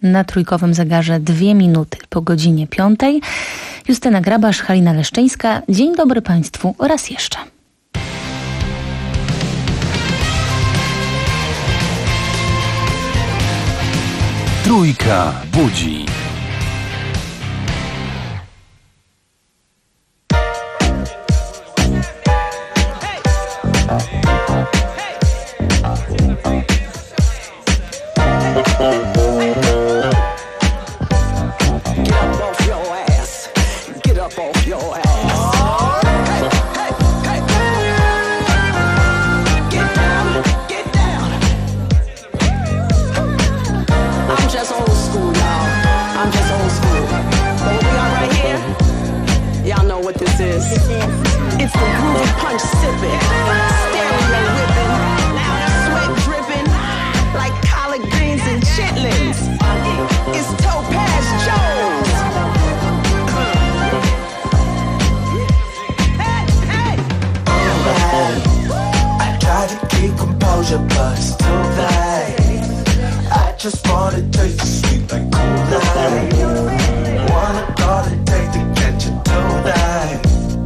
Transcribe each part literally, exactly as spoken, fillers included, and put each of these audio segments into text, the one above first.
Na trójkowym zegarze dwie minuty po godzinie piątej. Justyna Grabasz, Halina Leszczyńska. Dzień dobry Państwu raz jeszcze. Trójka budzi. But it's too late. I just wanna taste the sweet like Kool-Aid. Wanna call it take to get you tonight.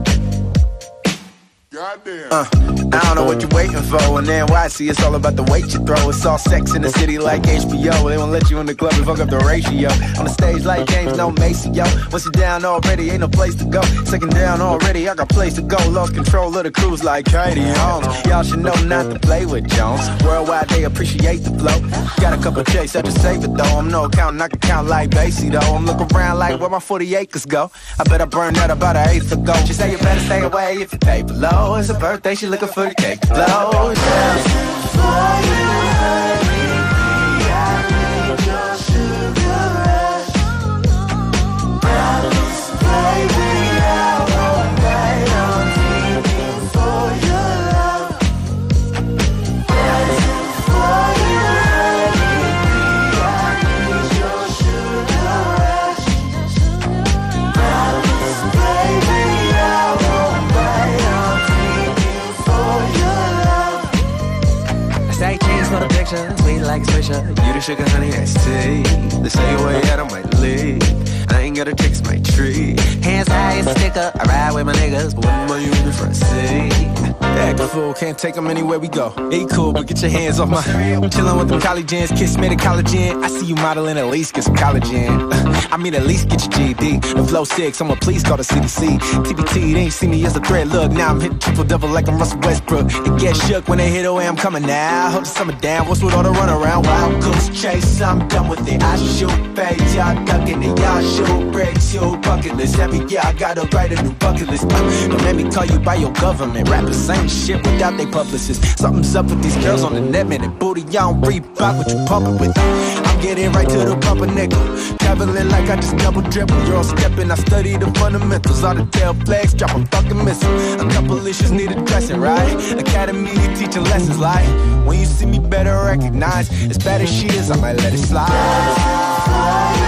Uh, I don't know what you're waiting for. And N Y C, it's all about the weight you throw. It's all sex in the city like H B O. They won't let you in the club and fuck up the ratio. On the stage like James, no Macy, yo. Once you're down already, ain't no place to go. Second down already, I got place to go. Lost control of the cruise like Katie Holmes. Y'all should know not to play with Jones. Worldwide, they appreciate the flow. Got a couple chase, I just save it though. I'm no accountant, I can count like Basie though. I'm looking around like where my forty acres go. I bet I burned that about an eighth ago. She say you better stay away if you pay below. It's a birthday, she looking for the cake to blow. Dancing for you, honey, I need your sugar rush. Promise, baby, I won't wait. I'm dreaming for your love. Dancing for you, honey, I need your sugar rush. Promise, baby, I won't wait. I'm dreaming for your love. Say cheese for the picture, sweet like Swisher. You the sugar, honey, iced tea. They say you way out, I might leave. I ain't gotta fix my tree. Hands high as a sticker. I ride with my niggas, but when my you in the front seat. Act a fool, can't take them anywhere we go. Ain't cool, but get your hands off my. Chillin' with them college-ins, kiss me the college-in. I see you modeling, at least get some college in. I mean, at least get your G E D. The flow six, I'ma please call the C D C. T B T, they ain't see me as a threat. Look, now I'm hitting triple double like I'm Russell Westbrook. It get shook when they hit away, I'm coming now. Hold the summer down, what's with all the run around? Wild goose chase, I'm done with it. I shoot fades, y'all ducking it. Y'all shoot bricks, you bucket list. Every year I gotta write a new bucket list. Uh, don't let me call you by your government. Rappers ain't shit without they publicists. Something's up with these girls on the net, man. And booty, y'all don't Reebok what you pumping with. I'm getting right to the bumper nickel. Traveling like I just double dribble. You're stepping, I study the fundamentals. All the tail flags, drop a fucking missile. A couple issues need addressing, right? Academy teaching lessons like when you see me better recognize. As bad as she is, I might let it slide.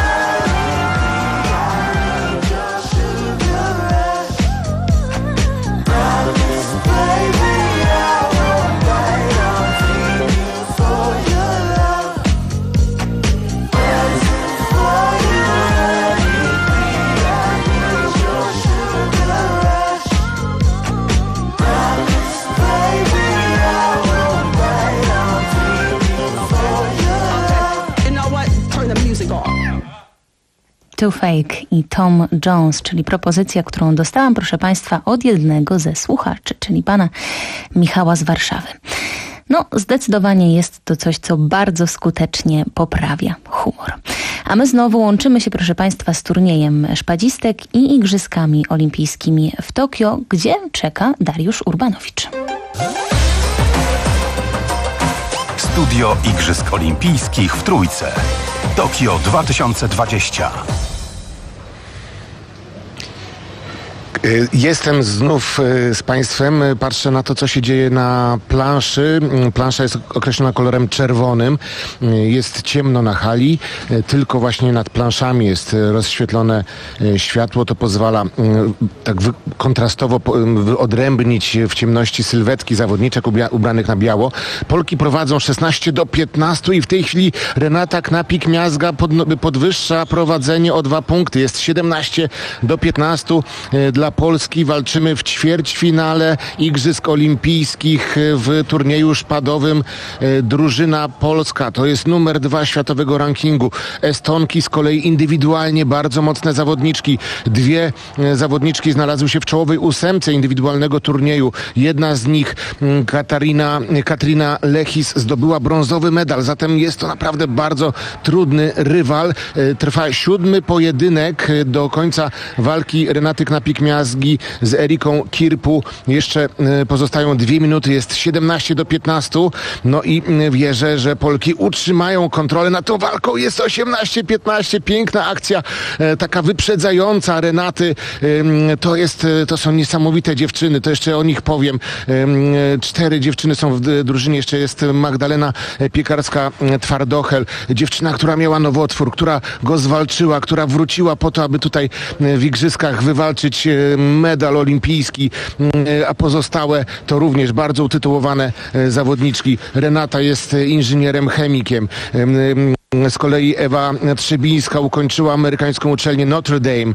Too Fake i Tom Jones, czyli propozycja, którą dostałam, proszę Państwa, od jednego ze słuchaczy, czyli pana Michała z Warszawy. No, zdecydowanie jest to coś, co bardzo skutecznie poprawia humor. A my znowu łączymy się, proszę Państwa, z turniejem szpadzistek i Igrzyskami Olimpijskimi w Tokio, gdzie czeka Dariusz Urbanowicz. Studio Igrzysk Olimpijskich w Trójce. Tokio dwa tysiące dwadzieścia. Jestem znów z Państwem, patrzę na to, co się dzieje na planszy. Plansza jest określona kolorem czerwonym, jest ciemno na hali, tylko właśnie nad planszami jest rozświetlone światło, to pozwala tak kontrastowo odrębnić w ciemności sylwetki zawodniczek ubranych na biało. Polki prowadzą szesnaście do piętnastu i w tej chwili Renata Knapik-Miazga podwyższa prowadzenie o dwa punkty. Jest siedemnaście do piętnastu dla Polski. Walczymy w ćwierćfinale Igrzysk Olimpijskich w turnieju szpadowym. Drużyna polska to jest numer dwa światowego rankingu. Estonki z kolei indywidualnie bardzo mocne zawodniczki. Dwie zawodniczki znalazły się w czołowej ósemce indywidualnego turnieju. Jedna z nich, Katarina, Katrina Lechis, zdobyła brązowy medal. Zatem jest to naprawdę bardzo trudny rywal. Trwa siódmy pojedynek do końca walki Renaty Knapik-Miazgi z Eriką Kirpu. Jeszcze pozostają dwie minuty, jest siedemnaście do piętnastu. No i wierzę, że Polki utrzymają kontrolę nad tą walką. Jest osiemnaście piętnaście. Piękna akcja, taka wyprzedzająca Renaty. To jest, to są niesamowite dziewczyny. To jeszcze o nich powiem. Cztery dziewczyny są w drużynie. Jeszcze jest Magdalena Piekarska-Twardochel. Dziewczyna, która miała nowotwór, która go zwalczyła, która wróciła po to, aby tutaj w igrzyskach wywalczyć medal olimpijski, a pozostałe to również bardzo utytułowane zawodniczki. Renata jest inżynierem chemikiem. Z kolei Ewa Trzebińska ukończyła amerykańską uczelnię Notre Dame.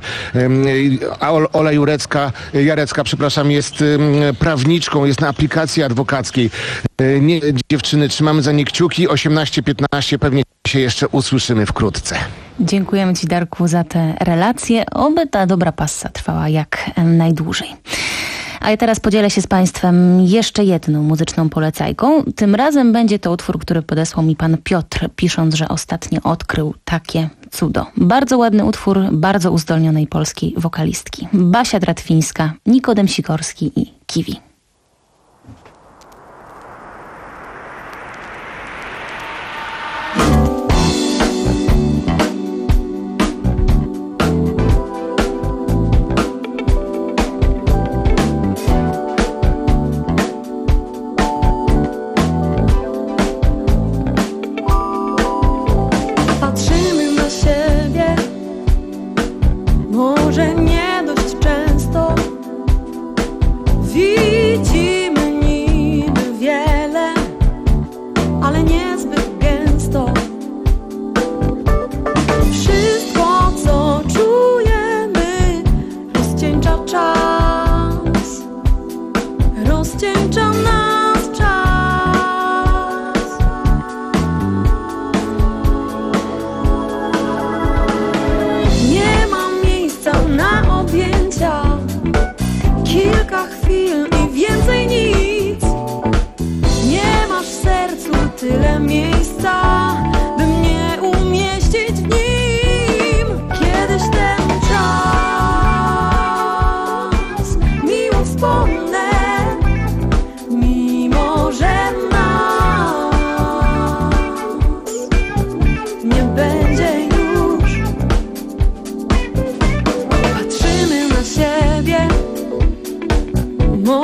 A Ola Jurecka, Jarecka, przepraszam, jest prawniczką, jest na aplikacji adwokackiej. Nie, dziewczyny, trzymamy za nie kciuki. osiemnaście piętnaście, pewnie się jeszcze usłyszymy wkrótce. Dziękujemy Ci, Darku, za te relacje. Oby ta dobra passa trwała jak najdłużej. A ja teraz podzielę się z Państwem jeszcze jedną muzyczną polecajką. Tym razem będzie to utwór, który podesłał mi pan Piotr, pisząc, że ostatnio odkrył takie cudo. Bardzo ładny utwór bardzo uzdolnionej polskiej wokalistki. Basia Dratwińska, Nikodem Sikorski i Kiwi.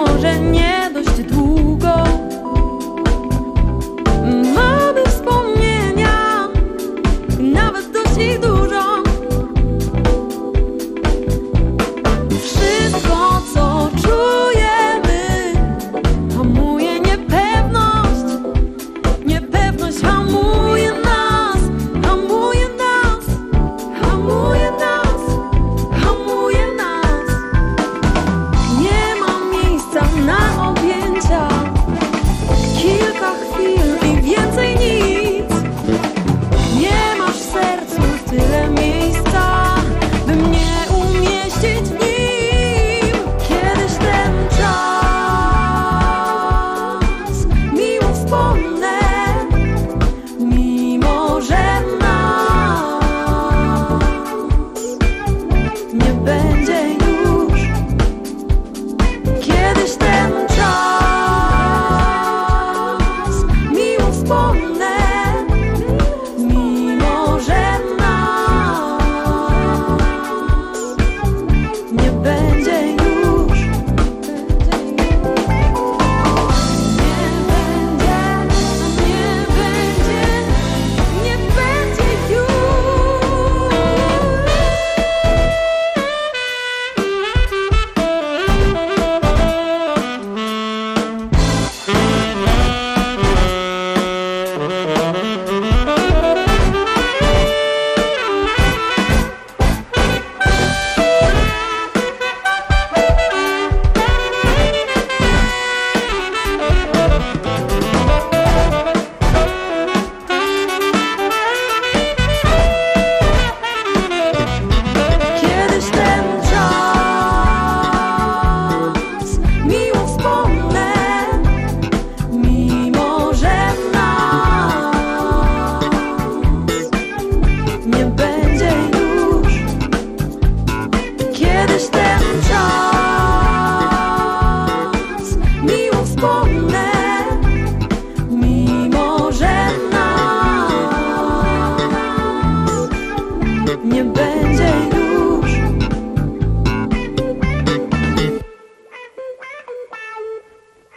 Może nie dość długo, aby wspomnieć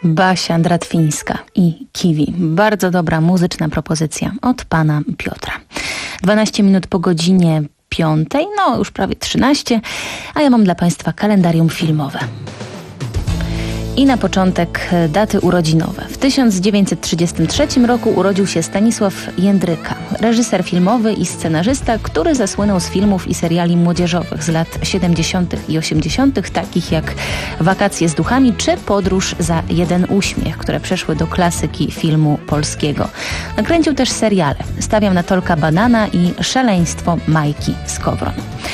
Basia Dratwińska i Kiwi. Bardzo dobra muzyczna propozycja od pana Piotra. dwanaście minut po godzinie piątej, no już prawie trzynaście, a ja mam dla państwa kalendarium filmowe. I na początek daty urodzinowe. W tysiąc dziewięćset trzydziestym trzecim roku urodził się Stanisław Jędryka, reżyser filmowy i scenarzysta, który zasłynął z filmów i seriali młodzieżowych z lat siedemdziesiątych i osiemdziesiątych, takich jak Wakacje z duchami czy Podróż za jeden uśmiech, które przeszły do klasyki filmu polskiego. Nakręcił też seriale Stawiam na Tolka Banana i Szaleństwo Majki Skowron.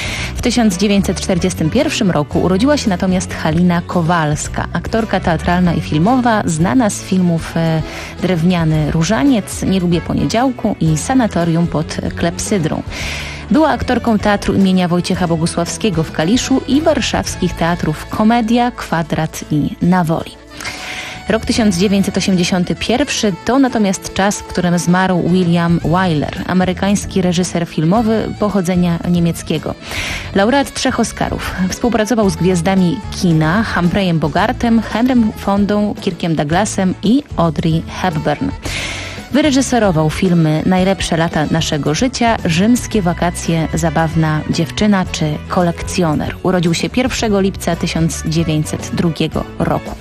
W tysiąc dziewięćset czterdziestym pierwszym roku urodziła się natomiast Halina Kowalska, aktorka teatralna i filmowa, znana z filmów e, Drewniany Różaniec, Nie lubię poniedziałku i Sanatorium pod Klepsydrą. Była aktorką Teatru imienia Wojciecha Bogusławskiego w Kaliszu i warszawskich teatrów Komedia, Kwadrat i Na Woli. Rok tysiąc dziewięćset osiemdziesiąty pierwszy to natomiast czas, w którym zmarł William Wyler, amerykański reżyser filmowy pochodzenia niemieckiego. Laureat trzech Oscarów. Współpracował z gwiazdami kina Humphreyem Bogartem, Henrym Fondą, Kirkiem Douglasem i Audrey Hepburn. Wyreżyserował filmy Najlepsze lata naszego życia, Rzymskie wakacje, Zabawna dziewczyna czy Kolekcjoner. Urodził się pierwszego lipca tysiąc dziewięćset drugiego roku.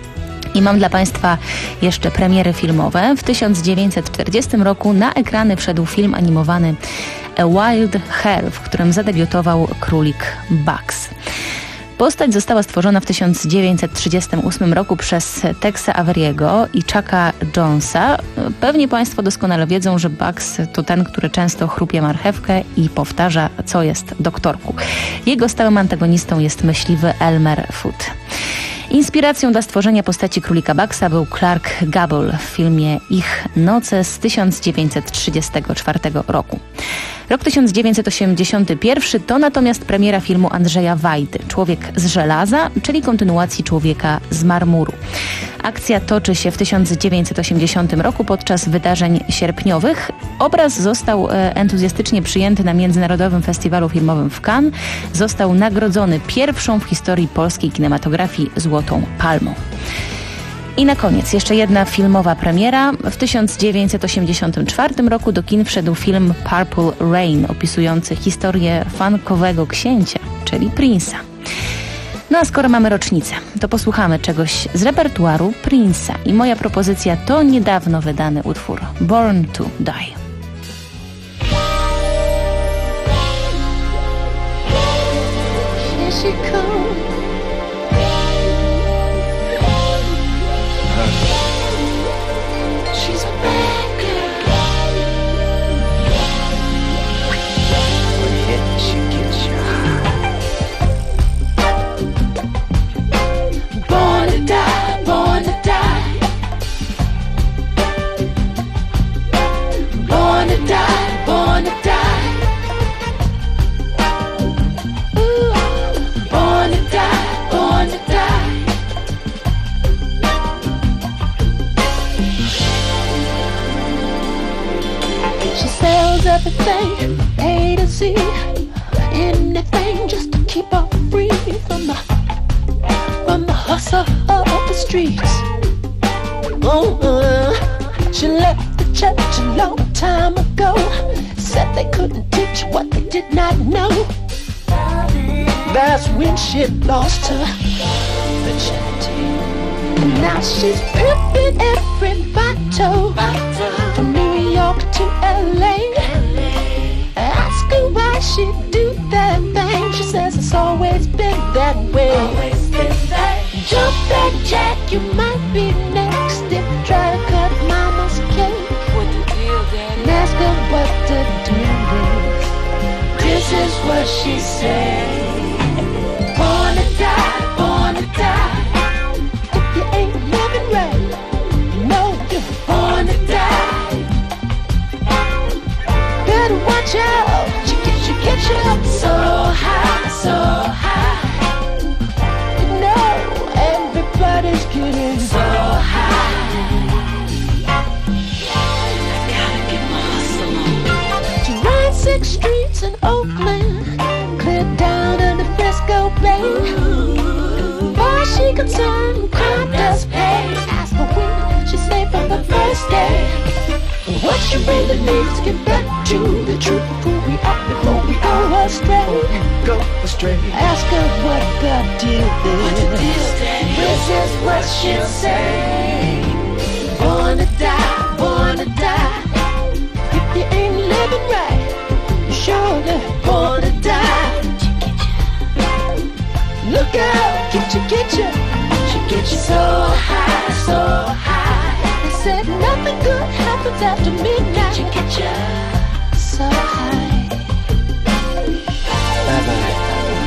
I mam dla państwa jeszcze premiery filmowe. W tysiąc dziewięćset czterdziestym roku na ekrany wszedł film animowany A Wild Hare, w którym zadebiutował królik Bugs. Postać została stworzona w tysiąc dziewięćset trzydziestym ósmym roku przez Texa Averiego i Chucka Jonesa. Pewnie państwo doskonale wiedzą, że Bugs to ten, który często chrupie marchewkę i powtarza, co jest doktorku. Jego stałym antagonistą jest myśliwy Elmer Fudd. Inspiracją dla stworzenia postaci królika Bugsa był Clark Gable w filmie Ich noce z tysiąc dziewięćset trzydziestego czwartego roku. Rok tysiąc dziewięćset osiemdziesiąty pierwszy to natomiast premiera filmu Andrzeja Wajdy Człowiek z żelaza, czyli kontynuacji Człowieka z marmuru. Akcja toczy się w tysiąc dziewięćset osiemdziesiątym roku podczas wydarzeń sierpniowych. Obraz został entuzjastycznie przyjęty na Międzynarodowym Festiwalu Filmowym w Cannes. Został nagrodzony pierwszą w historii polskiej kinematografii Złotą Palmą. I na koniec jeszcze jedna filmowa premiera. W tysiąc dziewięćset osiemdziesiątym czwartym roku do kin wszedł film Purple Rain, opisujący historię funkowego księcia, czyli Prince'a. No a skoro mamy rocznicę, to posłuchamy czegoś z repertuaru Prince'a. I moja propozycja to niedawno wydany utwór Born to Die. Here she comes. She's a bad girl. When it hits, she gets you high. Born to die, born to die. Born to die, born to die. Ooh. Born to die, born to die. She sells everything, A to Z, anything just to keep her free from the from the hustle of the streets. Oh, uh, she left the church a long time ago. Said they couldn't teach what they did not know. That's when she lost her virginity. And now she's pimping every bottle from New York to L A. Ask her why she do that thing. She says it's always been that way. Jump that jack, you might be next. If you try to cut mama's cake, what the deal, daddy? And ask her what to do. This is what she said. Born to die, born to die. If you ain't living right, you know you're born to die. Better watch out, she gets you, gets you up so high, so high. You know everybody's getting so high. I gotta get my hustle on. She rides six streets in Oakland, clear down to the Frisco Bay. As far as she concerned, crime does pay. Ask understand what you really need to get back to the truth of who we are before we go astray. Go astray. Ask her what the deal is. This is what she'll say. Born to die, born to die. If you ain't living right, you're surely born to die. Look out, get you, get you. She gets you so high, so high. They said nothing good happens after midnight. She gets you so high. Bye-bye.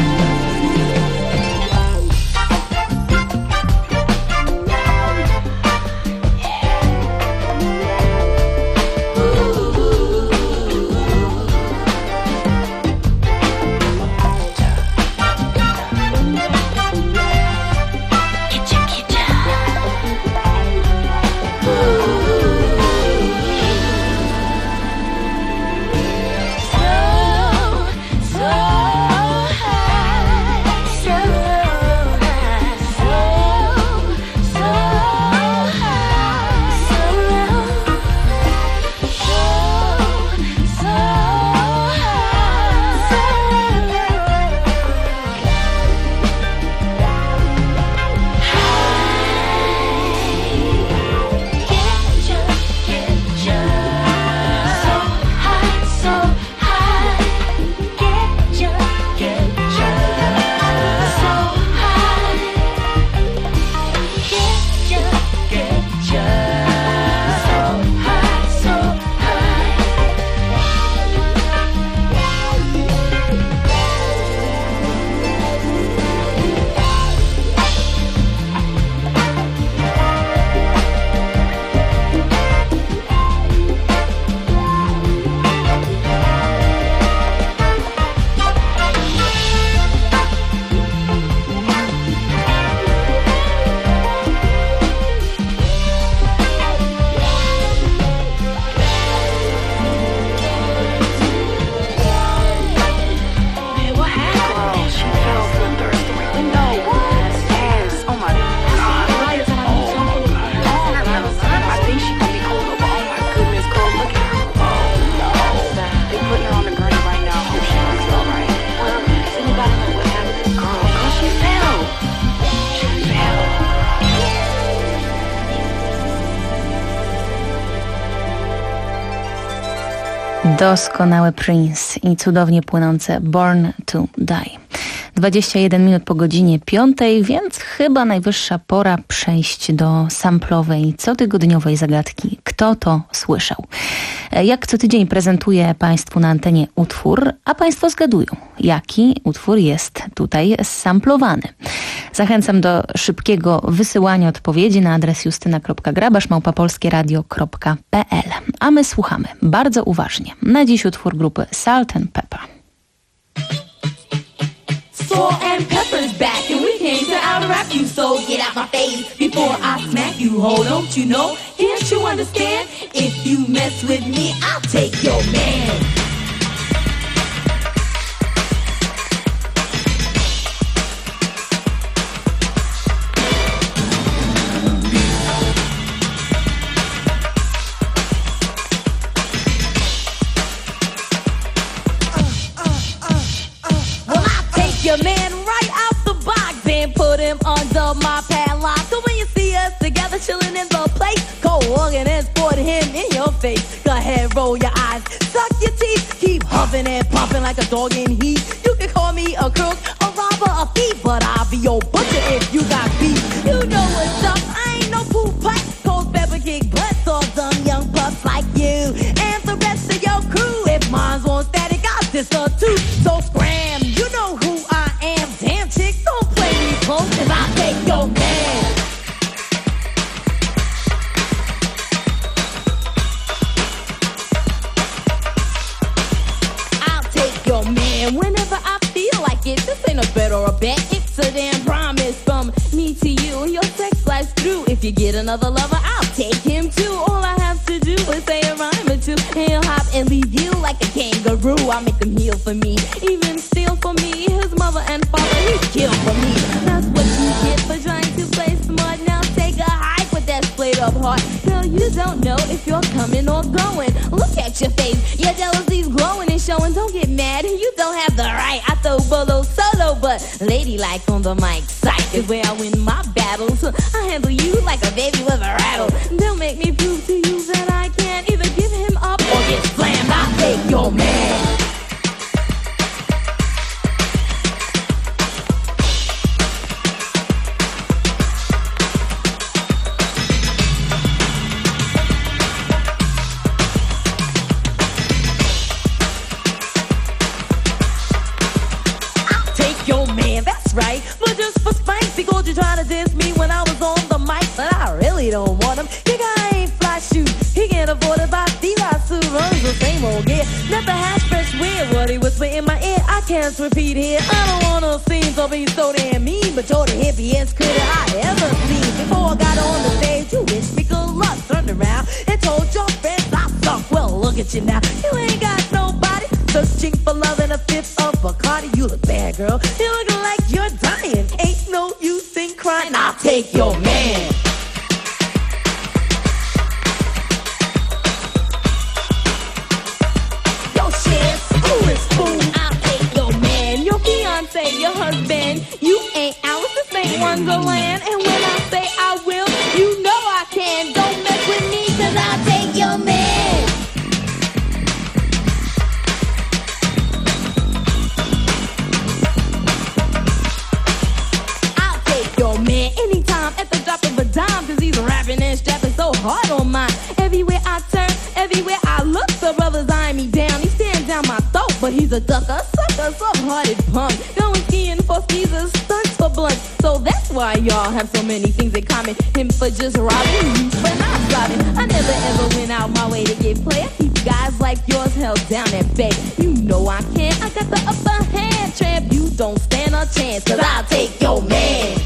Doskonały Prince i cudownie płynące Born to Die. dwadzieścia jeden minut po godzinie piątej, więc chyba najwyższa pora przejść do samplowej, cotygodniowej zagadki. Kto to słyszał? Jak co tydzień prezentuję Państwu na antenie utwór, a Państwo zgadują, jaki utwór jest tutaj samplowany. Zachęcam do szybkiego wysyłania odpowiedzi na adres justyna kropka grabasz małpa polskie radio kropka p l. A my słuchamy bardzo uważnie. Na dziś utwór grupy Salt and Pepper. Salt and pepper's back and we came to out-rap you. So get out my face before I smack you. Hold, don't you know? Can't you understand? If you mess with me, I'll take your man. Your man right out the box and put him under my padlock. So when you see us together chilling in the place, go organ and sport him in your face. Go ahead, roll your eyes, suck your teeth, keep huffing and puffing like a dog in heat. You can call me a crook, a robber, a thief, but I'll be your butcher if you got beef. You know what's up, I ain't no poop pipe. Cold pepper kick butts off some young pups like you and the rest of your crew. If mine's on static, I'll diss her too. So scram, you know who I am. Damn chick, don't play me close, cause I'll take your man. I'll take your man whenever I feel like it. This ain't a bet or a bet, it's a damn promise from me to you. Your sex life's through. If you get another lover, I'll take him too. All I have to do is say a rhyme or two, and he'll hop and leave you like a kangaroo. I'll make him heal for me, even steal for me. His mother and father, he'd kill for me. That's what you get for trying to play smart. Now take a hike with that split up heart. Girl, you don't know if you're coming or going. Look at your face, your jealousy's glowing and showing. Don't get mad, you don't have the right. I throw bolo solo, but ladylike on the mic. Psych is where I win my battles. I handle you like a baby with a rattle. Don't make me prove to you that I can't either give him up or get slammed. I'll take your man. Right, but just for spite, because you try to diss me when I was on the mic, but I really don't want him. Your guy ain't fly shoot, he can't afford it. By Steve Sue runs the same old gear. Never has fresh weird what he whisper in my ear. I can't repeat here. I don't wanna seem to be so damn mean, but you're the hippiest critter I ever seen. Before I got on the stage, you wish me good luck. Turned around and told your friends I suck. Well, look at you now, you ain't got nobody. Searching for love in a fifth of Bacardi. You look bad, girl. You looking like you're dying. Ain't no use in crying. I'll take your man. Your shit, screw is fool. I'll take your man. Your fiance, your husband. You ain't Alice, this ain't Wonderland. And when I say I will, you know I can. Don't mess with me, cause I'll take your man. Man, anytime at the drop of a dime, cause he's rapping and strapping so hard on mine. Everywhere I turn, everywhere I look, the brother's eyeing me down. He stands down my throat, but he's a ducker, sucker, soft-hearted punk. Going skiing for skeezers, stunts for blunts. So that's why y'all have so many things in common. Him for just robbing, you for not driving. I never ever went out my way to get play. I keep guys like yours held down at bay. You know I can, I got the upper hand, tramp. You don't stand a chance, cause I'll take your man.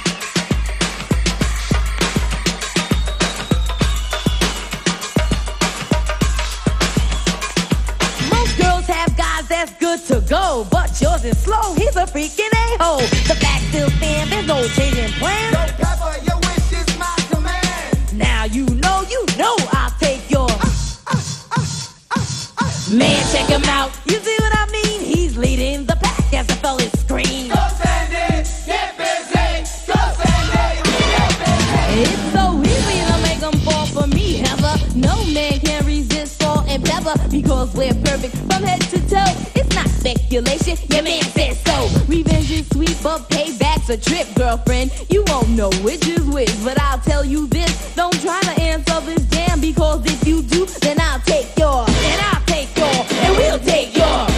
That's good to go, but yours is slow. He's a freaking a-hole. The fact still stands, there's no changing plans. Yo, Pepper, your wish is my command. Now you know, you know I'll take your uh, uh, uh, uh, uh. Man, check him out. You see what I mean? He's leading the pack as the fellas scream. Go Sandy, get busy. Go Sandy, get busy. It's so easy to make them fall for me, Heather. No man can resist salt and pepper, because we're perfect from head to toe. It's not speculation, your man says so. Revenge is sweet, but payback's a trip, girlfriend. You won't know which is which, but I'll tell you this. Don't try to answer this jam, because if you do, then I'll take yours, and I'll take yours, and we'll take yours.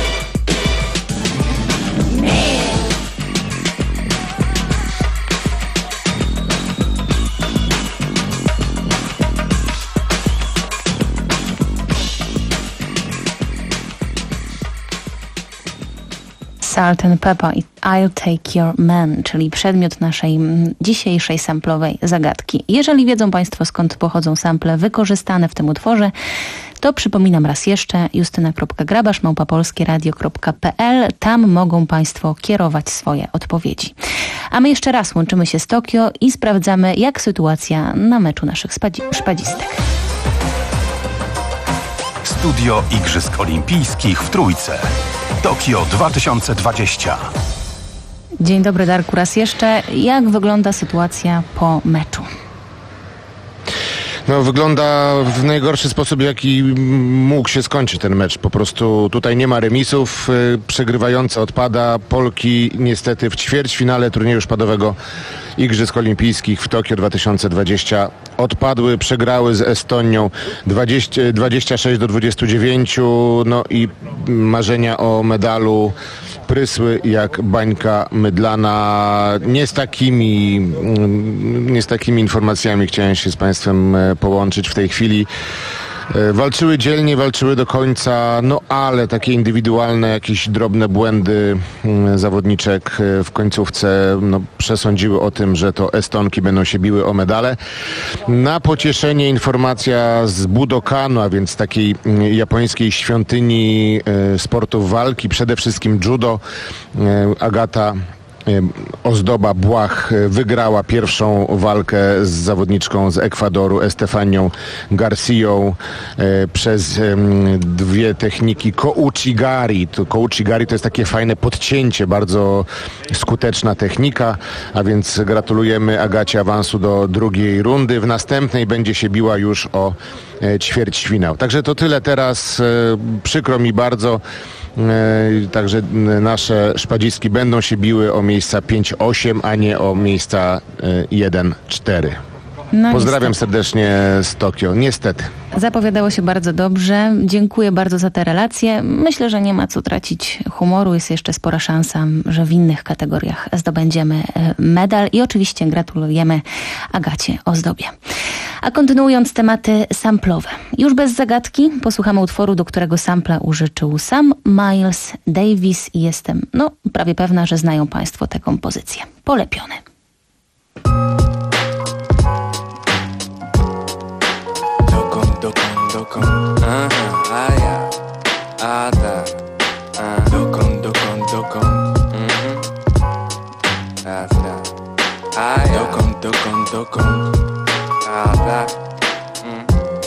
Man. Salt and Pepper i I'll Take Your Man, czyli przedmiot naszej mm, dzisiejszej samplowej zagadki. Jeżeli wiedzą Państwo, skąd pochodzą sample wykorzystane w tym utworze, to przypominam raz jeszcze justyna kropka grabasz małpa polskie radio kropka p l. Tam mogą Państwo kierować swoje odpowiedzi. A my jeszcze raz łączymy się z Tokio i sprawdzamy, jak sytuacja na meczu naszych spadzi- szpadzistek. Studio Igrzysk Olimpijskich w Trójce. Tokio dwa tysiące dwadzieścia. Dzień dobry, Darku, raz jeszcze. Jak wygląda sytuacja po meczu? No, wygląda w najgorszy sposób, jaki mógł się skończyć ten mecz. Po prostu tutaj nie ma remisów, przegrywająca odpada. Polki niestety w ćwierćfinale turnieju szpadowego Igrzysk Olimpijskich w Tokio dwa tysiące dwadzieścia odpadły, przegrały z Estonią dwadzieścia, dwadzieścia sześć do dwudziestu dziewięciu. No i marzenia o medalu prysły jak bańka mydlana. Nie z takimi, nie z takimi informacjami chciałem się z Państwem połączyć w tej chwili. Walczyły dzielnie, walczyły do końca, no ale takie indywidualne, jakieś drobne błędy zawodniczek w końcówce no, przesądziły o tym, że to Estonki będą się biły o medale. Na pocieszenie informacja z Budokanu, a więc takiej japońskiej świątyni sportów walki, przede wszystkim judo. Agata Ozdoba Błach wygrała pierwszą walkę z zawodniczką z Ekwadoru, Estefanią Garcją, przez dwie techniki Kouchigari. To Kouchigari to jest takie fajne podcięcie, bardzo skuteczna technika, a więc gratulujemy Agacie awansu do drugiej rundy. W następnej będzie się biła już o ćwierćfinał. Także to tyle teraz. Przykro mi bardzo. Także nasze szpadziski będą się biły o miejsca pięć osiem, a nie o miejsca jeden cztery. No Pozdrawiam niestety. serdecznie z Tokio. Niestety. Zapowiadało się bardzo dobrze. Dziękuję bardzo za te relacje. Myślę, że nie ma co tracić humoru. Jest jeszcze spora szansa, że w innych kategoriach zdobędziemy medal. I oczywiście gratulujemy Agacie Ozdobie. A kontynuując tematy samplowe. Już bez zagadki posłuchamy utworu, do którego sampla użyczył sam Miles Davis. I jestem no, prawie pewna, że znają Państwo tę kompozycję. Polepiony. Dokąd, dokąd, aha, a ja, a tak, a dokąd, dokąd, dokąd, mhm, a tak, a ja, dokąd, dokąd, dokąd, a tak, mm.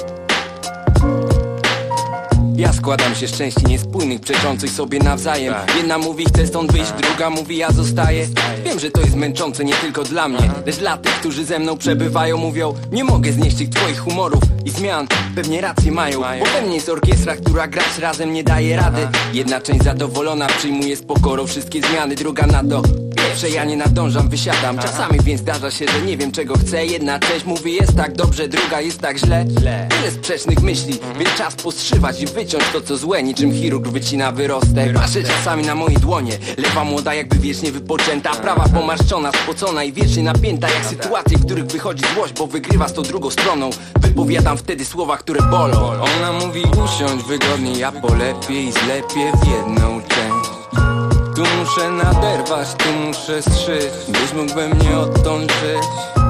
Ja składam się z części niespójnych, przeczących sobie nawzajem. Jedna mówi chcę stąd wyjść, druga mówi ja zostaję. Wiem, że to jest męczące nie tylko dla mnie, lecz dla tych, którzy ze mną przebywają. Mówią, nie mogę znieść tych twoich humorów i zmian. Pewnie racje mają, bo we mnie jest orkiestra, która grać razem nie daje rady. Jedna część zadowolona przyjmuje z pokorą wszystkie zmiany, druga na to pierwsze ja nie nadążam, wysiadam. Czasami więc zdarza się, że nie wiem czego chcę. Jedna część mówi jest tak dobrze, druga jest tak źle. Tyle sprzecznych myśli, więc czas postrzywać i wyciąć to co złe. Niczym chirurg wycina wyrostek. Patrzę czasami na moje dłonie, lewa młoda jakby wiecznie wypoczęta, prawa pomarszczona, spocona i wiecznie napięta. Jak sytuacje, w których wychodzi złość, bo wygrywa z tą drugą stroną. Wypowiadam wtedy słowa, które bolą. Ona mówi usiądź wygodnie, ja polepiej i zlepię w jedną część. Tu muszę naderwać, tu muszę strzyć, byś mógł we mnie odtąd żyć.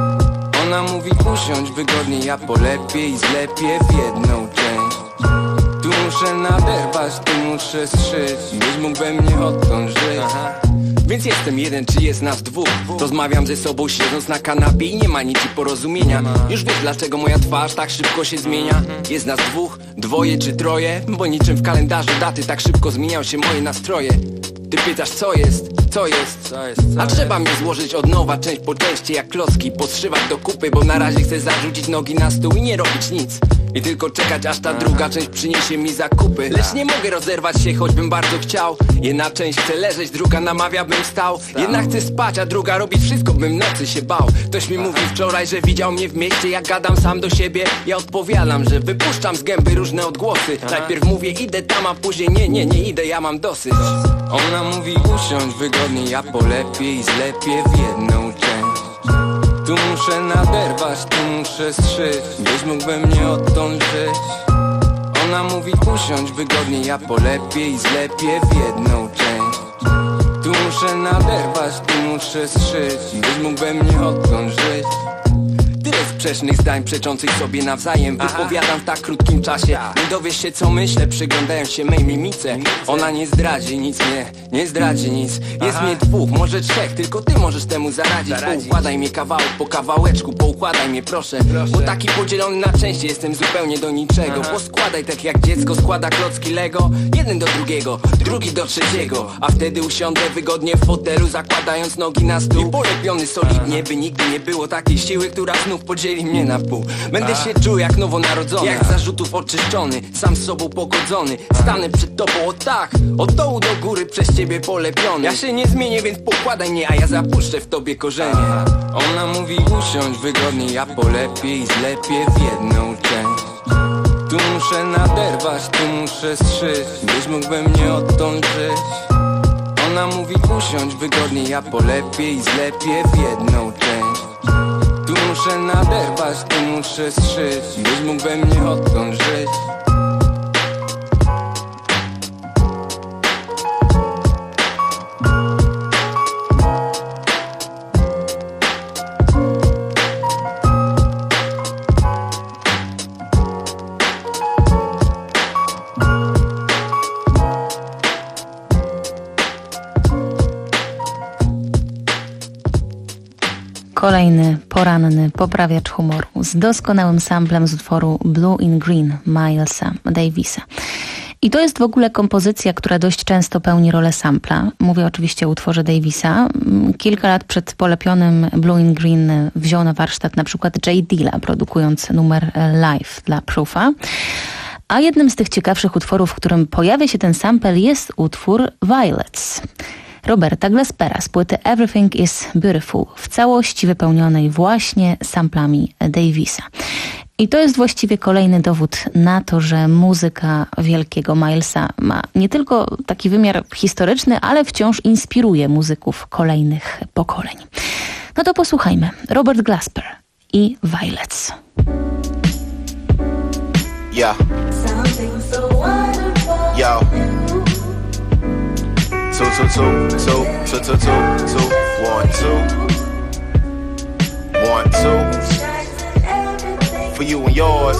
Ona mówi usiądź wygodnie, ja polepiej i zlepię w jedną część. Tu muszę naderwać, tu muszę strzyć, byś mógł we mnie odtąd żyć. Aha. Więc jestem jeden, czy jest nas dwóch. Rozmawiam ze sobą siedząc na kanapie i nie ma nic porozumienia. Już wiesz dlaczego moja twarz tak szybko się zmienia. Jest nas dwóch, dwoje czy troje, bo niczym w kalendarzu daty tak szybko zmieniają się moje nastroje. Ty pytasz co jest, co jest, co jest co A trzeba jest? Mnie złożyć od nowa część po części jak klocki, podszywać do kupy, bo na razie chcę zarzucić nogi na stół i nie robić nic. I tylko czekać aż ta druga część przyniesie mi zakupy. Lecz nie mogę rozerwać się, choćbym bardzo chciał. Jedna część chce leżeć, druga namawia bym stał. Jedna chce spać, a druga robić wszystko bym nocy się bał. Ktoś mi mówi wczoraj, że widział mnie w mieście, jak gadam sam do siebie. Ja odpowiadam, że wypuszczam z gęby różne odgłosy. Najpierw mówię idę tam, a później nie, nie, nie idę, ja mam dosyć. Ona mówi usiądź wygodnie, ja polepiej i zlepię w jedną część. Tu muszę naderwać, tu muszę strzyć, byś mógł we mnie odtąd żyć. Ona mówi usiądź wygodnie, ja polepiej i zlepię w jedną część. Tu muszę naderwać, tu muszę strzyć, byś mógł we mnie odtąd żyć. Tyle sprzecznych zdań przeczących sobie nawzajem. Wypowiadam w tak krótkim czasie. Nie dowiesz się co myślę, przyglądają się mej mimice. Ona nie zdradzi nic, nie, nie zdradzi nic. Jest mnie dwóch, może trzech, tylko ty możesz temu zaradzić. Poukładaj mnie kawałek po kawałeczku, poukładaj mnie proszę. Bo taki podzielony na części jestem zupełnie do niczego. Poskładaj tak jak dziecko składa klocki Lego. Jeden do drugiego, drugi do trzeciego. A wtedy usiądę wygodnie w fotelu, zakładając nogi na stół. Polepiony solidnie, by nigdy nie było takiej siły, która znów podzieli mnie na pół. Będę się czuł jak nowonarodzony, jak z zarzutów oczyszczony, sam z sobą pogodzony. Stanę przed tobą o tak, od dołu do góry przez ciebie polepiony. Ja się nie zmienię, więc pokładaj mnie, a ja zapuszczę w tobie korzenie. Ona mówi usiądź wygodnie, ja polepiej i zlepię w jedną część. Tu muszę naderwać, tu muszę strzyć, byś mógł we mnie odtąd żyć. Ona mówi usiądź wygodnie, ja polepiej i zlepię w jedną część. Tu muszę naderwać, tu muszę strzyć, byś mógł we mnie odtąd żyć. Kolejny poranny poprawiacz humoru z doskonałym samplem z utworu Blue in Green Milesa Davisa. I to jest w ogóle kompozycja, która dość często pełni rolę sampla. Mówię oczywiście o utworze Davisa. Kilka lat przed polepionym Blue in Green wziął na warsztat na przykład Jay Dilla, produkując numer live dla Proofa. A jednym z tych ciekawszych utworów, w którym pojawia się ten sample, jest utwór Violets Roberta Glaspera z płyty Everything is Beautiful, w całości wypełnionej właśnie samplami Davisa. I to jest właściwie kolejny dowód na to, że muzyka wielkiego Milesa ma nie tylko taki wymiar historyczny, ale wciąż inspiruje muzyków kolejnych pokoleń. No to posłuchajmy. Robert Glasper i Violets. Yeah. Yo. Two, two, two, two, two, two, two, two, one, two, one, two. For you and yours.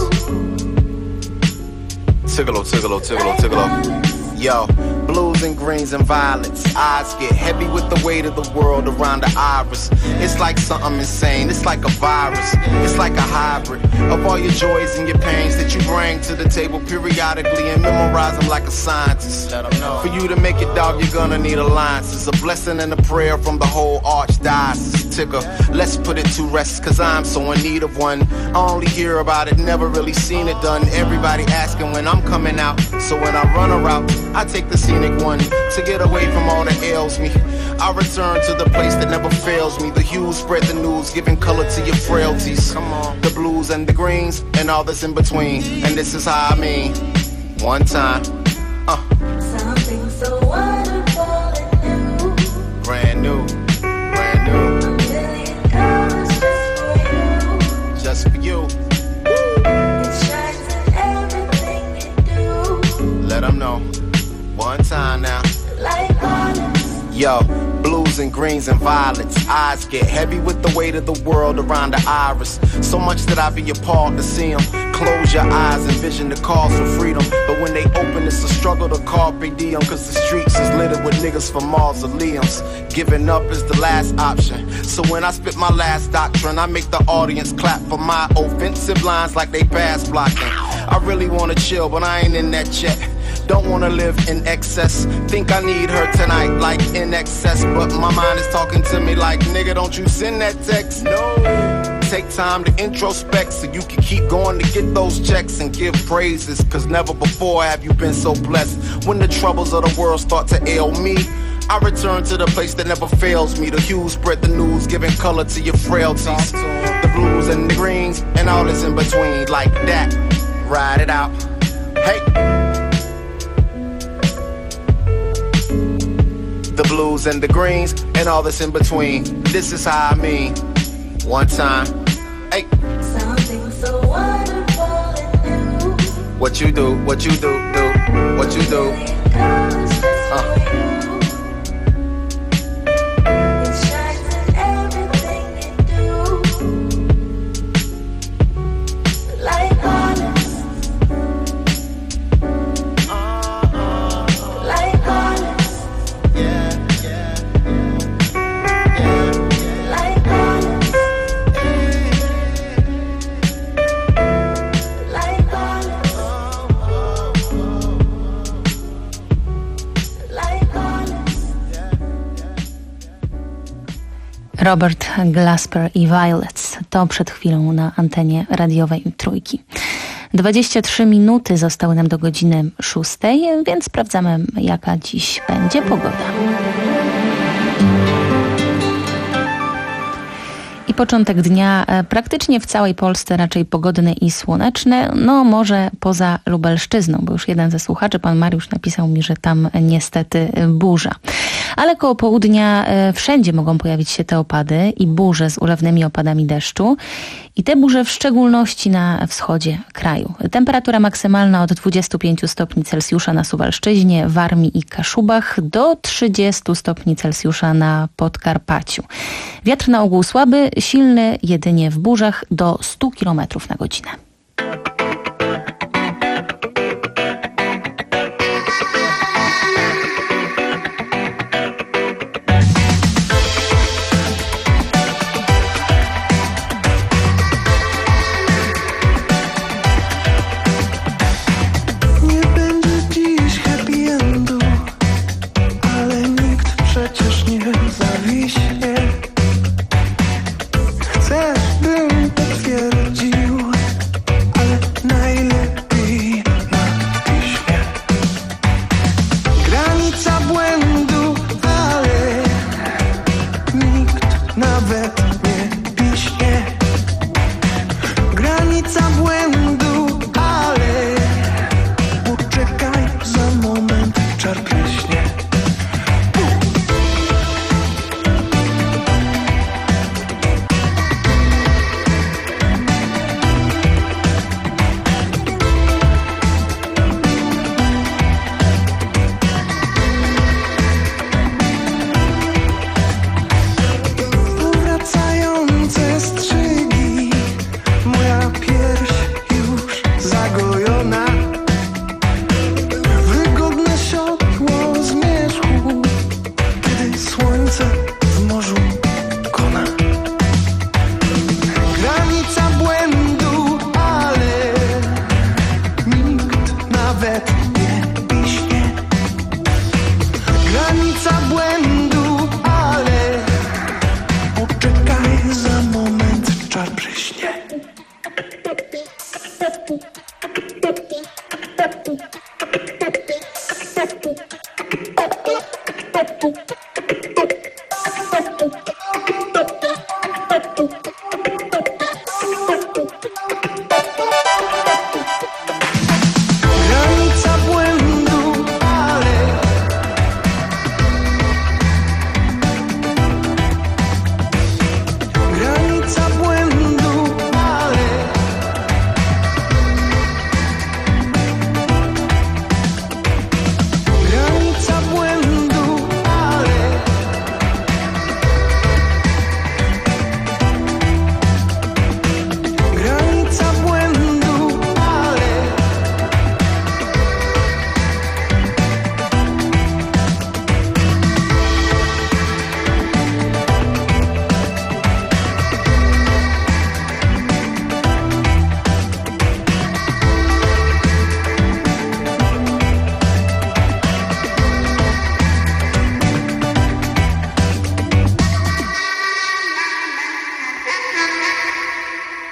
Tickle, tickle, tickle, tickle. Yo, blues and greens and violets. Eyes get heavy with the weight of the world around the iris. It's like something insane, it's like a virus. It's like a hybrid of all your joys and your pains that you bring to the table periodically and memorize them like a scientist. Let them know. For you to make it, dog, you're gonna need alliances. A blessing and a prayer from the whole archdiocese. Ticker, let's put it to rest, cause I'm so in need of one. I only hear about it, never really seen it done. Everybody asking when I'm coming out, so when I run a route, I take the scenic one to get away from all that ails me. I return to the place that never fails me. The hues spread the news, giving color to your frailties. Come on. The blues and the greens and all that's in between. And this is how I mean. One time. Uh. Something so wonderful and new. Brand new. Brand new. A million colors just for you. Just for you. It shines in everything you do. Let them know. One time now. Like yo, blues and greens and violets. Eyes get heavy with the weight of the world around the iris. So much that I be appalled to see them. Close your eyes, envision the calls for freedom. But when they open, it's a struggle to carpe diem. Cause the streets is littered with niggas from mausoleums. Giving up is the last option. So when I spit my last doctrine, I make the audience clap for my offensive lines like they pass blocking. I really wanna chill, but I ain't in that yet. Don't wanna live in excess. Think I need her tonight like in excess. But my mind is talking to me like, nigga, don't you send that text. No. Take time to introspect so you can keep going to get those checks and give praises. Cause never before have you been so blessed. When the troubles of the world start to ail me, I return to the place that never fails me. The hues spread the news, giving color to your frailties. The blues and the greens and all that's in between. Like that, ride it out. Hey. The blues and the greens and all that's in between. This is how I mean. One time. Hey. Something so wonderful and new. What you do, what you do, do, what you do. Uh. It shines in everything you do. Like honest. Like honest. Robert Glasper i Violets. To przed chwilą na antenie radiowej Trójki. dwadzieścia trzy minuty zostały nam do godziny szóstej, więc sprawdzamy, jaka dziś będzie pogoda. I początek dnia praktycznie w całej Polsce raczej pogodny i słoneczny, no może poza Lubelszczyzną, bo już jeden ze słuchaczy, pan Mariusz, napisał mi, że tam niestety burza. Ale koło południa wszędzie mogą pojawić się te opady i burze z ulewnymi opadami deszczu. I te burze w szczególności na wschodzie kraju. Temperatura maksymalna od dwudziestu pięciu stopni Celsjusza na Suwalszczyźnie, Warmii i Kaszubach do trzydziestu stopni Celsjusza na Podkarpaciu. Wiatr na ogół słaby, silny jedynie w burzach do stu kilometrów na godzinę.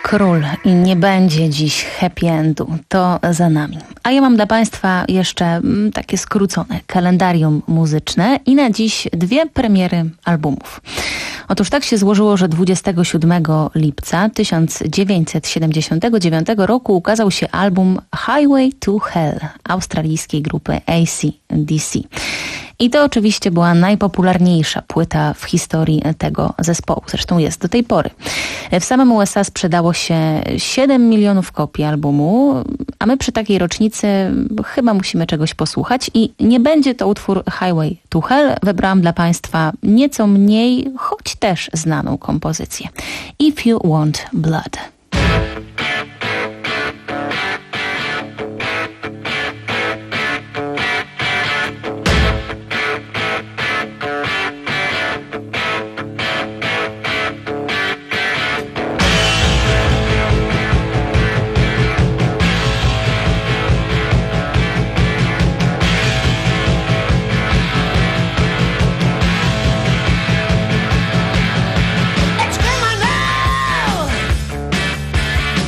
Król i nie będzie dziś happy endu. To za nami. A ja mam dla Państwa jeszcze mm, takie skrócone kalendarium muzyczne i na dziś dwie premiery albumów. Otóż tak się złożyło, że dwudziestego siódmego lipca tysiąc dziewięćset siedemdziesiątego dziewiątego roku ukazał się album Highway to Hell australijskiej grupy A C D C. I to oczywiście była najpopularniejsza płyta w historii tego zespołu. Zresztą jest do tej pory. W samym U S A sprzedało się siedem milionów kopii albumu, a my przy takiej rocznicy chyba musimy czegoś posłuchać i nie będzie to utwór Highway to Hell. Wybrałam dla Państwa nieco mniej, choć też znaną kompozycję. If You Want Blood. It's criminal.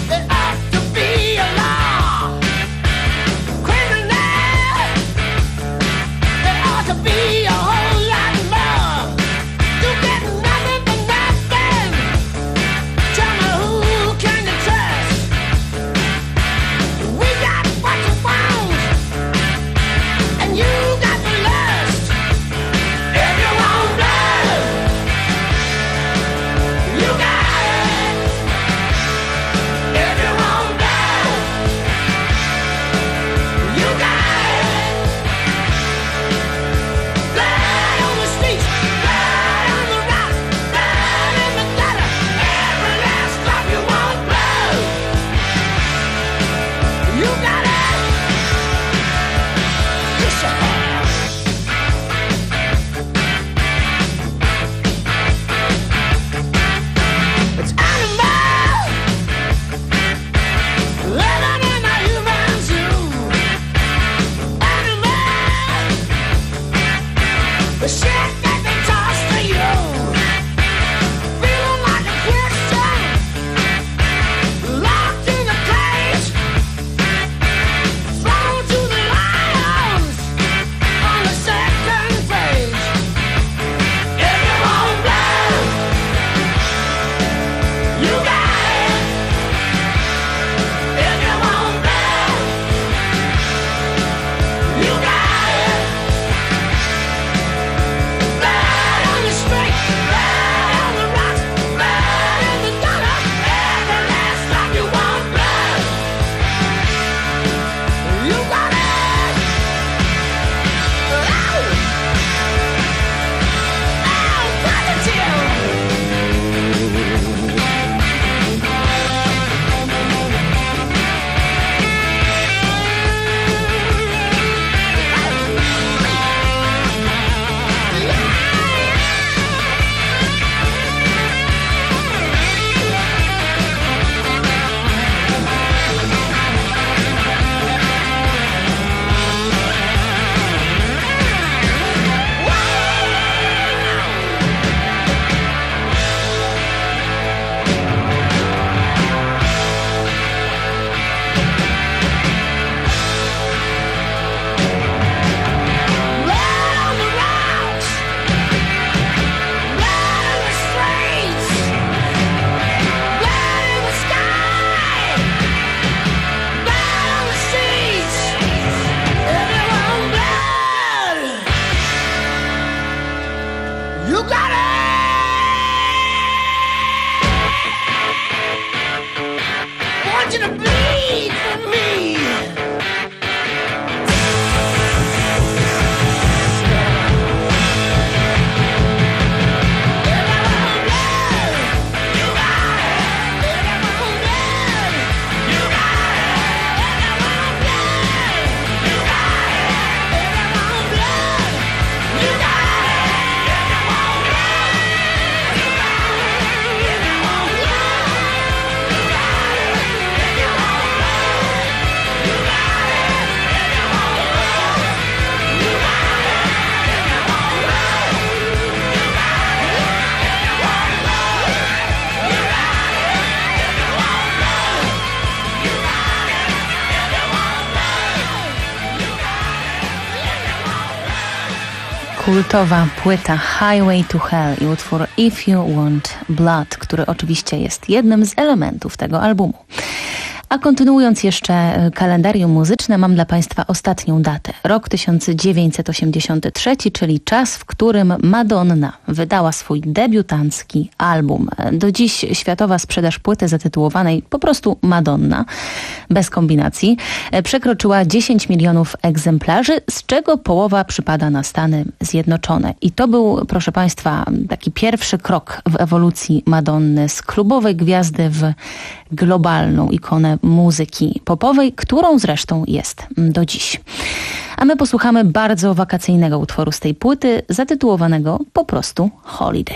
Kultowa płyta Highway to Hell i utwór If You Want Blood, który oczywiście jest jednym z elementów tego albumu. A kontynuując jeszcze kalendarium muzyczne, mam dla Państwa ostatnią datę. Rok tysiąc dziewięćset osiemdziesiąty trzeci, czyli czas, w którym Madonna wydała swój debiutancki album. Do dziś światowa sprzedaż płyty zatytułowanej po prostu Madonna, bez kombinacji, przekroczyła dziesięć milionów egzemplarzy, z czego połowa przypada na Stany Zjednoczone. I to był, proszę Państwa, taki pierwszy krok w ewolucji Madonny z klubowej gwiazdy w globalną ikonę muzyki popowej, którą zresztą jest do dziś. A my posłuchamy bardzo wakacyjnego utworu z tej płyty, zatytułowanego po prostu Holiday.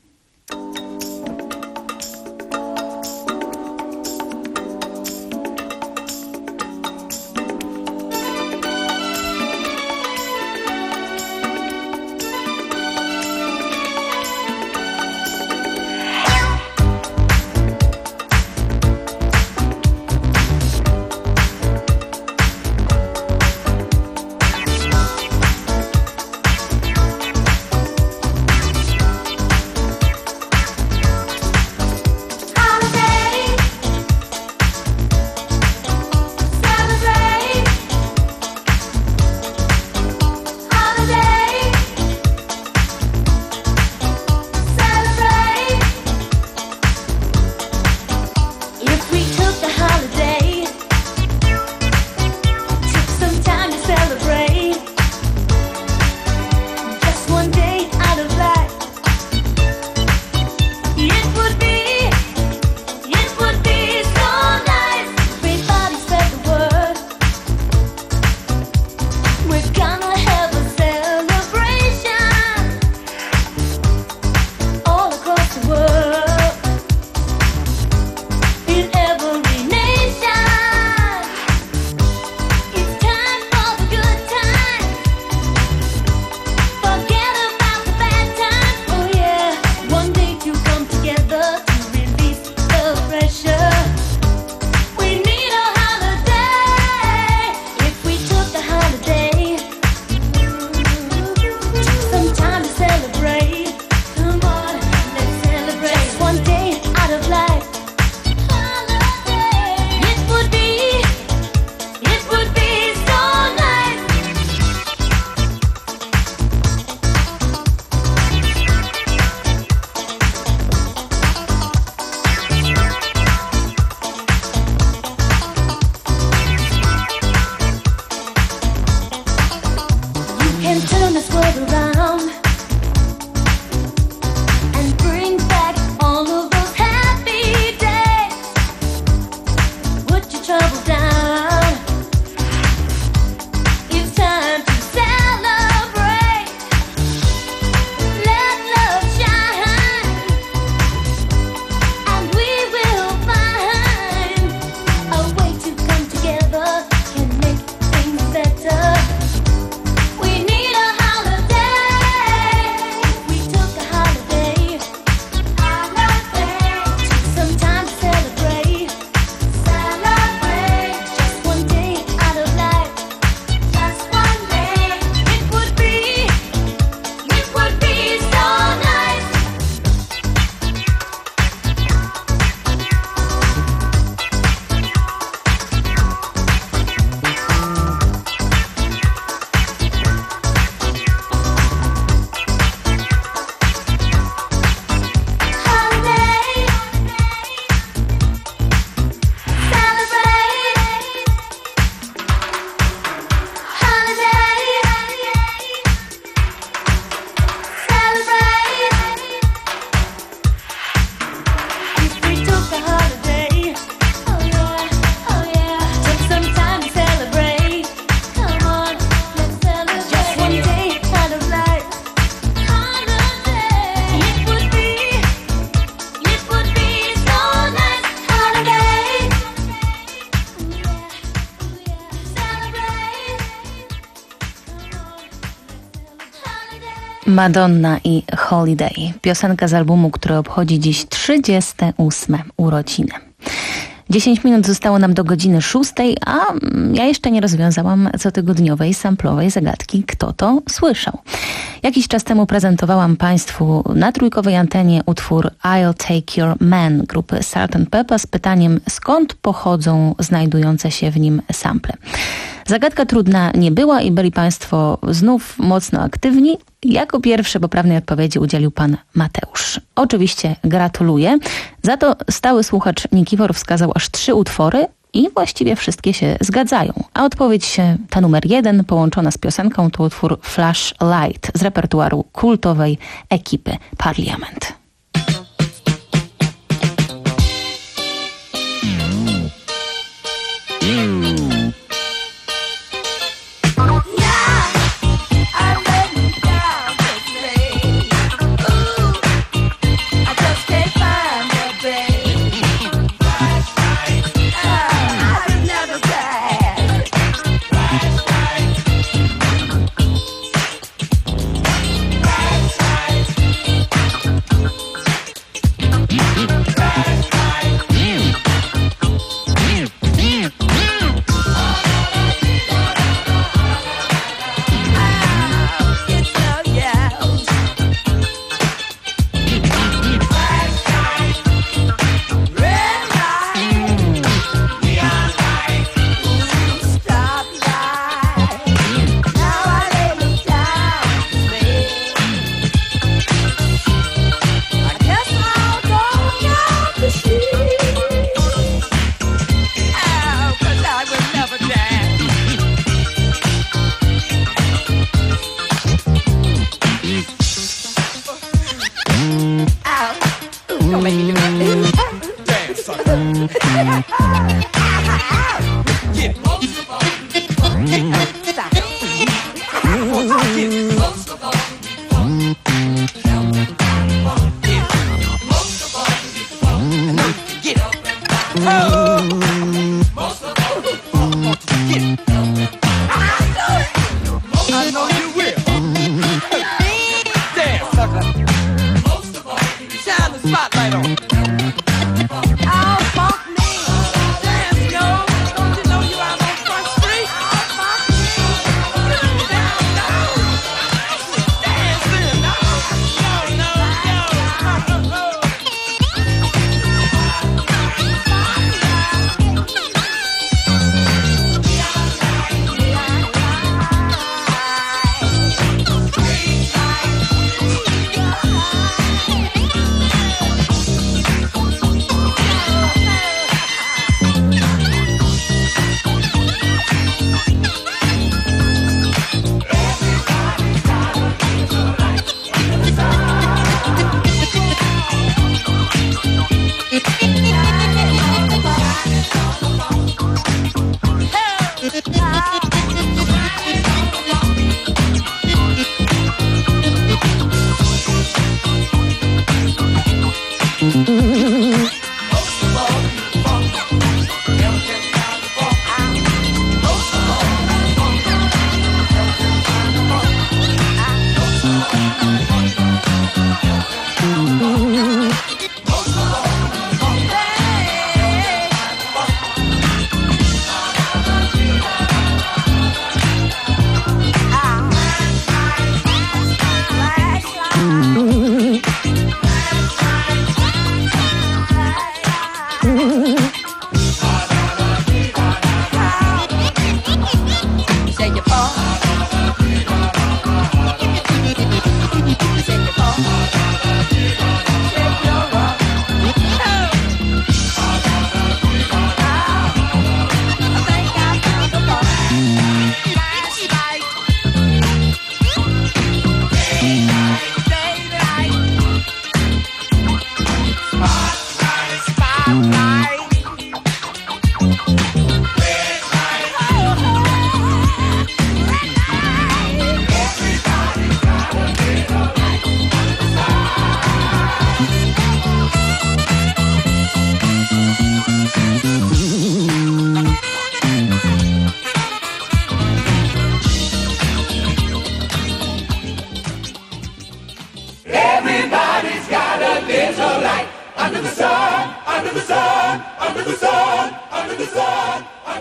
Madonna i Holiday. Piosenka z albumu, który obchodzi dziś trzydzieste ósme urodziny. dziesięć minut zostało nam do godziny szóstej, a ja jeszcze nie rozwiązałam cotygodniowej samplowej zagadki, kto to słyszał. Jakiś czas temu prezentowałam Państwu na trójkowej antenie utwór I'll Take Your Man grupy Salt and Pepper z pytaniem, skąd pochodzą znajdujące się w nim sample. Zagadka trudna nie była i byli Państwo znów mocno aktywni. Jako pierwszy poprawnej odpowiedzi udzielił Pan Mateusz. Oczywiście gratuluję. Za to stały słuchacz Nikifor wskazał aż trzy utwory i właściwie wszystkie się zgadzają. A odpowiedź ta numer jeden, połączona z piosenką, to utwór Flashlight z repertuaru kultowej ekipy Parliament.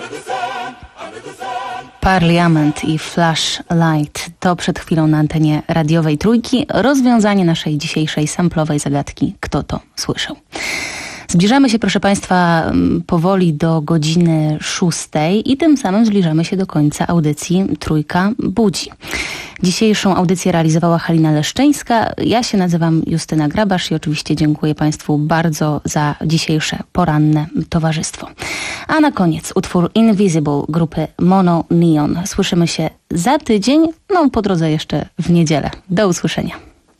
Parliament i Flashlight to przed chwilą na antenie radiowej Trójki rozwiązanie naszej dzisiejszej samplowej zagadki Kto to słyszał? Zbliżamy się, proszę Państwa, powoli do godziny szóstej i tym samym zbliżamy się do końca audycji Trójka budzi. Dzisiejszą audycję realizowała Halina Leszczyńska. Ja się nazywam Justyna Grabasz i oczywiście dziękuję Państwu bardzo za dzisiejsze poranne towarzystwo. A na koniec utwór Invisible grupy Mono Neon. Słyszymy się za tydzień, no po drodze jeszcze w niedzielę. Do usłyszenia.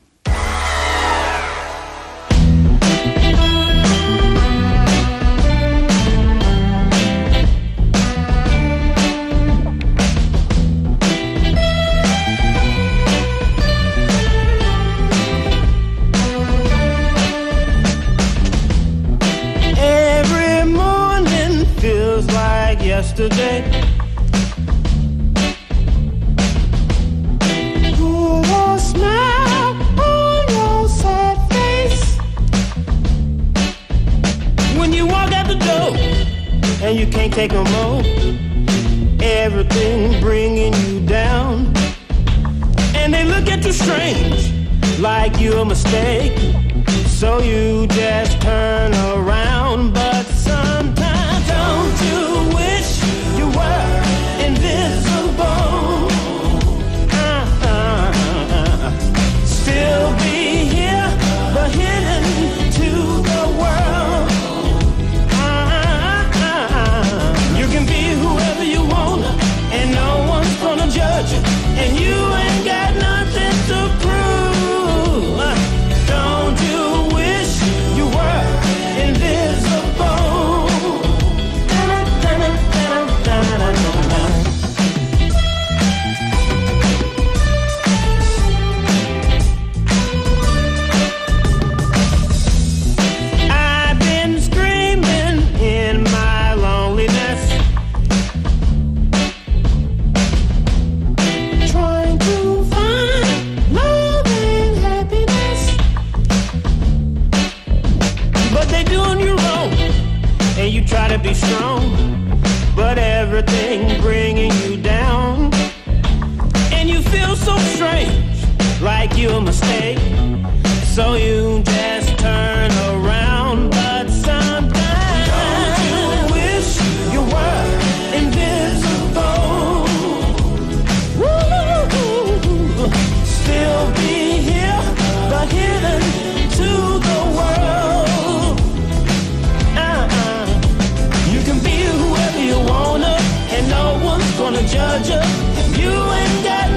Yesterday, put a smile on your sad face when you walk out the door and you can't take no more. Everything bringing you down, and they look at you strange, like you're a mistake. So you just turn around, but sometimes don't you wish you were invisible? Uh-uh. Still be here, but hidden to the world. Uh-uh. You can be whoever you want, and no one's gonna judge you, and you ain't got nothing to prove. Uh, don't you wish you were invisible? I've been screaming in my loneliness, trying to find love and happiness, but they doing you wrong, and you try to be strong, but everything bringing you down, and you feel so strange, like you're a mistake. So you just turn around, but sometimes don't you wish you were invisible? Woo! Still be here, but hidden to the world. Uh-uh. You can be whoever you wanna, and no one's gonna judge you. You ain't got